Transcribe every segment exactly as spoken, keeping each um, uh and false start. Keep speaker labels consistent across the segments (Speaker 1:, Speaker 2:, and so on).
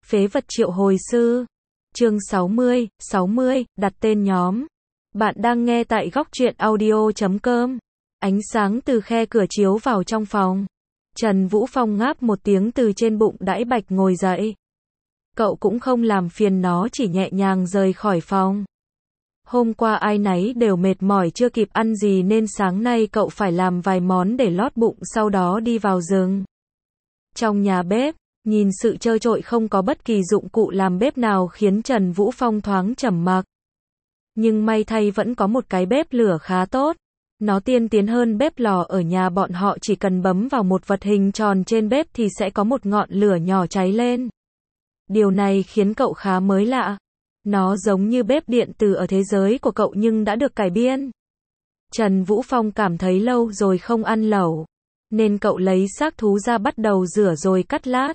Speaker 1: Phế vật triệu hồi sư. Chương sáu mươi, sáu mươi, đặt tên nhóm. Bạn đang nghe tại góc truyện audio chấm com. Ánh sáng từ khe cửa chiếu vào trong phòng. Trần Vũ Phong ngáp một tiếng từ trên bụng đãi bạch ngồi dậy. Cậu cũng không làm phiền nó, chỉ nhẹ nhàng rời khỏi phòng. Hôm qua ai nấy đều mệt mỏi chưa kịp ăn gì nên sáng nay cậu phải làm vài món để lót bụng, sau đó đi vào rừng. Trong nhà bếp, nhìn sự trơ trội không có bất kỳ dụng cụ làm bếp nào khiến Trần Vũ Phong thoáng trầm mặc. Nhưng may thay vẫn có một cái bếp lửa khá tốt. Nó tiên tiến hơn bếp lò ở nhà bọn họ, chỉ cần bấm vào một vật hình tròn trên bếp thì sẽ có một ngọn lửa nhỏ cháy lên. Điều này khiến cậu khá mới lạ. Nó giống như bếp điện tử ở thế giới của cậu nhưng đã được cải biên. Trần Vũ Phong cảm thấy lâu rồi không ăn lẩu, nên cậu lấy xác thú ra bắt đầu rửa rồi cắt lát.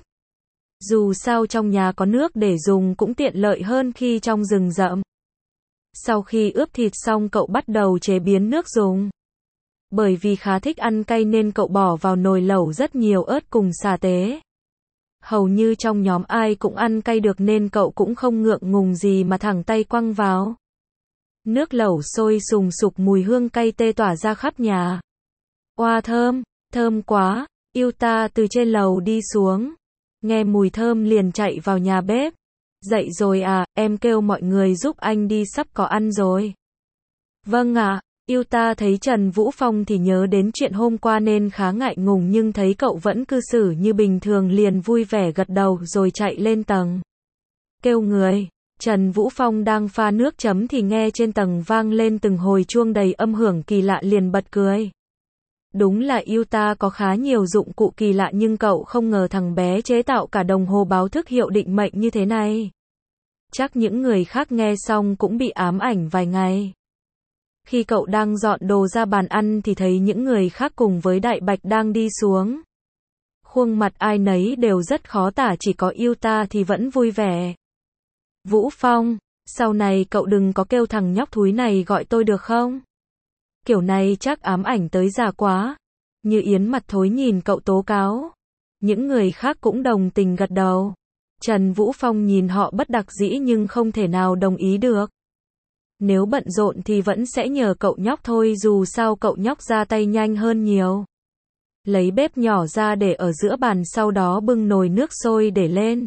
Speaker 1: Dù sao trong nhà có nước để dùng cũng tiện lợi hơn khi trong rừng rậm. Sau khi ướp thịt xong cậu bắt đầu chế biến nước dùng. Bởi vì khá thích ăn cay nên cậu bỏ vào nồi lẩu rất nhiều ớt cùng sả tế. Hầu như trong nhóm ai cũng ăn cay được nên cậu cũng không ngượng ngùng gì mà thẳng tay quăng vào. Nước lẩu sôi sùng sục, mùi hương cay tê tỏa ra khắp nhà. Oa thơm, thơm quá, yêu ta từ trên lầu đi xuống. Nghe mùi thơm liền chạy vào nhà bếp. Dậy rồi à, em kêu mọi người giúp anh đi, sắp có ăn rồi. Vâng ạ, à, yêu ta thấy Trần Vũ Phong thì nhớ đến chuyện hôm qua nên khá ngại ngùng, nhưng thấy cậu vẫn cư xử như bình thường liền vui vẻ gật đầu rồi chạy lên tầng. Kêu người, Trần Vũ Phong đang pha nước chấm thì nghe trên tầng vang lên từng hồi chuông đầy âm hưởng kỳ lạ, liền bật cười. Đúng là yêu ta có khá nhiều dụng cụ kỳ lạ nhưng cậu không ngờ thằng bé chế tạo cả đồng hồ báo thức hiệu định mệnh như thế này. Chắc những người khác nghe xong cũng bị ám ảnh vài ngày. Khi cậu đang dọn đồ ra bàn ăn thì thấy những người khác cùng với Đại Bạch đang đi xuống. Khuôn mặt ai nấy đều rất khó tả, chỉ có yêu ta thì vẫn vui vẻ. Vũ Phong, sau này cậu đừng có kêu thằng nhóc thúi này gọi tôi được không? Kiểu này chắc ám ảnh tới già quá. Như Yến mặt thối nhìn cậu tố cáo. Những người khác cũng đồng tình gật đầu. Trần Vũ Phong nhìn họ bất đắc dĩ nhưng không thể nào đồng ý được. Nếu bận rộn thì vẫn sẽ nhờ cậu nhóc thôi, dù sao cậu nhóc ra tay nhanh hơn nhiều. Lấy bếp nhỏ ra để ở giữa bàn, sau đó bưng nồi nước sôi để lên.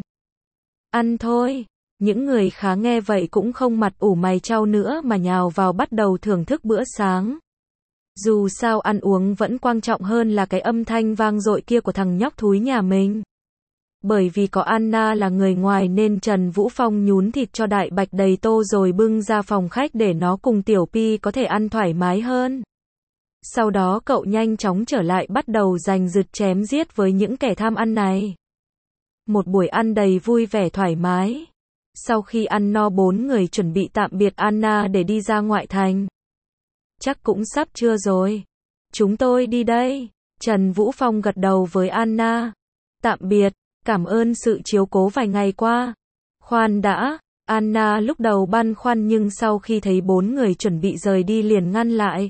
Speaker 1: Ăn thôi. Những người khá nghe vậy cũng không mặt ủ mày chau nữa mà nhào vào bắt đầu thưởng thức bữa sáng. Dù sao ăn uống vẫn quan trọng hơn là cái âm thanh vang dội kia của thằng nhóc thúi nhà mình. Bởi vì có Anna là người ngoài nên Trần Vũ Phong nhún thịt cho Đại Bạch đầy tô rồi bưng ra phòng khách để nó cùng Tiểu Pi có thể ăn thoải mái hơn. Sau đó cậu nhanh chóng trở lại bắt đầu giành giật chém giết với những kẻ tham ăn này. Một buổi ăn đầy vui vẻ thoải mái. Sau khi ăn no, bốn người chuẩn bị tạm biệt Anna để đi ra ngoại thành. Chắc cũng sắp trưa rồi. Chúng tôi đi đây. Trần Vũ Phong gật đầu với Anna. Tạm biệt, cảm ơn sự chiếu cố vài ngày qua. Khoan đã, Anna lúc đầu băn khoăn nhưng sau khi thấy bốn người chuẩn bị rời đi liền ngăn lại.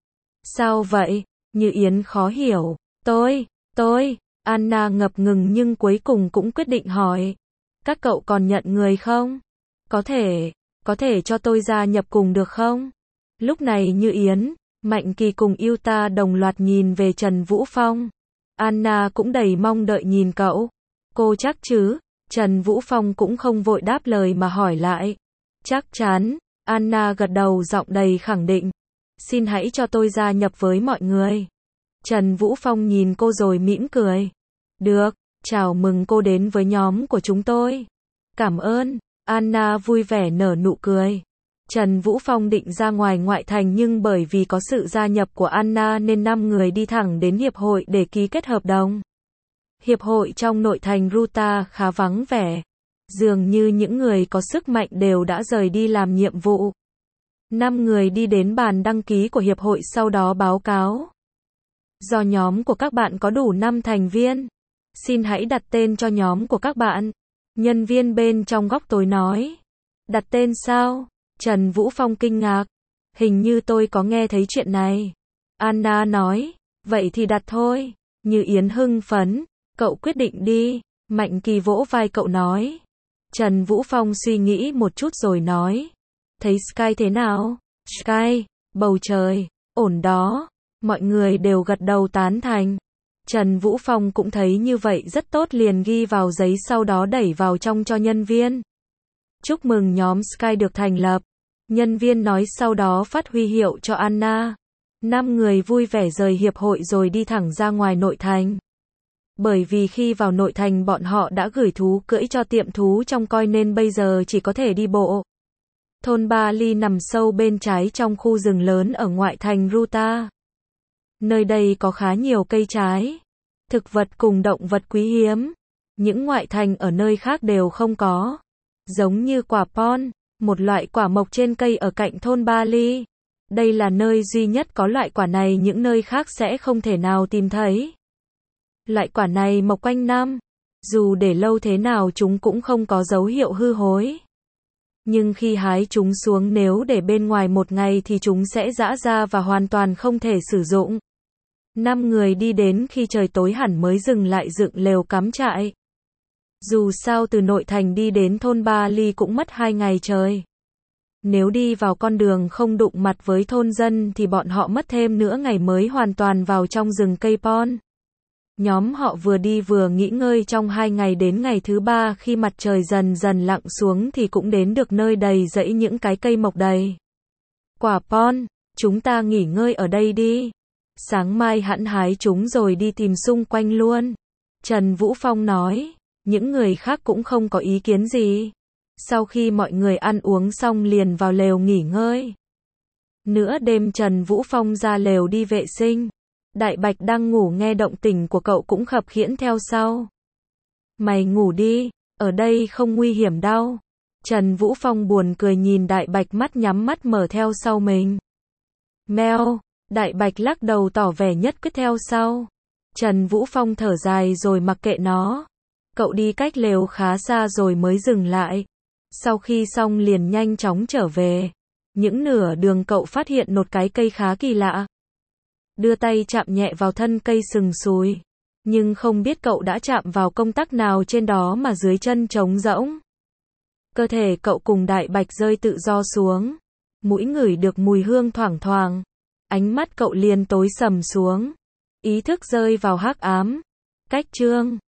Speaker 1: Sao vậy? Như Yến khó hiểu. Tôi, tôi, Anna ngập ngừng nhưng cuối cùng cũng quyết định hỏi. Các cậu còn nhận người không? Có thể, có thể cho tôi gia nhập cùng được không? Lúc này Như Yến, Mạnh Kỳ cùng yêu ta đồng loạt nhìn về Trần Vũ Phong. Anna cũng đầy mong đợi nhìn cậu. Cô chắc chứ? Trần Vũ Phong cũng không vội đáp lời mà hỏi lại. Chắc chắn. Anna gật đầu giọng đầy khẳng định. Xin hãy cho tôi gia nhập với mọi người. Trần Vũ Phong nhìn cô rồi mỉm cười. Được, chào mừng cô đến với nhóm của chúng tôi. Cảm ơn. Anna vui vẻ nở nụ cười. Trần Vũ Phong định ra ngoài ngoại thành nhưng bởi vì có sự gia nhập của Anna nên năm người đi thẳng đến hiệp hội để ký kết hợp đồng. Hiệp hội trong nội thành Ruta khá vắng vẻ. Dường như những người có sức mạnh đều đã rời đi làm nhiệm vụ. Năm người đi đến bàn đăng ký của hiệp hội, sau đó báo cáo. Do nhóm của các bạn có đủ năm thành viên, xin hãy đặt tên cho nhóm của các bạn. Nhân viên bên trong góc tối nói. Đặt tên sao? Trần Vũ Phong kinh ngạc. Hình như tôi có nghe thấy chuyện này. Anna nói. Vậy thì đặt thôi. Như Yến hưng phấn. Cậu quyết định đi. Mạnh Kỳ vỗ vai cậu nói. Trần Vũ Phong suy nghĩ một chút rồi nói. Thấy Sky thế nào? Sky, bầu trời, ổn đó. Mọi người đều gật đầu tán thành. Trần Vũ Phong cũng thấy như vậy rất tốt liền ghi vào giấy sau đó đẩy vào trong cho nhân viên. Chúc mừng nhóm Sky được thành lập. Nhân viên nói sau đó phát huy hiệu cho Anna. Năm người vui vẻ rời hiệp hội rồi đi thẳng ra ngoài nội thành. Bởi vì khi vào nội thành bọn họ đã gửi thú cưỡi cho tiệm thú trông coi nên bây giờ chỉ có thể đi bộ. Thôn Ba Ly nằm sâu bên trái trong khu rừng lớn ở ngoại thành Ruta. Nơi đây có khá nhiều cây trái, thực vật cùng động vật quý hiếm. Những ngoại thành ở nơi khác đều không có. Giống như quả pon, một loại quả mộc trên cây ở cạnh thôn Ba Ly. Đây là nơi duy nhất có loại quả này, những nơi khác sẽ không thể nào tìm thấy. Loại quả này mọc quanh năm, dù để lâu thế nào chúng cũng không có dấu hiệu hư hối. Nhưng khi hái chúng xuống nếu để bên ngoài một ngày thì chúng sẽ giã ra và hoàn toàn không thể sử dụng. Năm người đi đến khi trời tối hẳn mới dừng lại dựng lều cắm trại. Dù sao từ nội thành đi đến thôn Ba Ly cũng mất hai ngày trời. Nếu đi vào con đường không đụng mặt với thôn dân thì bọn họ mất thêm nửa ngày mới hoàn toàn vào trong rừng cây pon. Nhóm họ vừa đi vừa nghỉ ngơi trong hai ngày, đến ngày thứ ba khi mặt trời dần dần lặn xuống thì cũng đến được nơi đầy rẫy những cái cây mọc đầy quả pon. Chúng ta nghỉ ngơi ở đây đi. Sáng mai hẵng hái chúng rồi đi tìm xung quanh luôn. Trần Vũ Phong nói. Những người khác cũng không có ý kiến gì. Sau khi mọi người ăn uống xong liền vào lều nghỉ ngơi. Nửa đêm Trần Vũ Phong ra lều đi vệ sinh. Đại Bạch đang ngủ nghe động tĩnh của cậu cũng khập khiễng theo sau. Mày ngủ đi, ở đây không nguy hiểm đâu. Trần Vũ Phong buồn cười nhìn Đại Bạch mắt nhắm mắt mở theo sau mình. Mèo, Đại Bạch lắc đầu tỏ vẻ nhất quyết theo sau. Trần Vũ Phong thở dài rồi mặc kệ nó. Cậu đi cách lều khá xa rồi mới dừng lại. Sau khi xong liền nhanh chóng trở về. Những nửa đường cậu phát hiện một cái cây khá kỳ lạ. Đưa tay chạm nhẹ vào thân cây sừng sùi. Nhưng không biết cậu đã chạm vào công tắc nào trên đó mà dưới chân trống rỗng. Cơ thể cậu cùng Đại Bạch rơi tự do xuống. Mũi ngửi được mùi hương thoảng thoảng. Ánh mắt cậu liền tối sầm xuống. Ý thức rơi vào hắc ám. Cách chương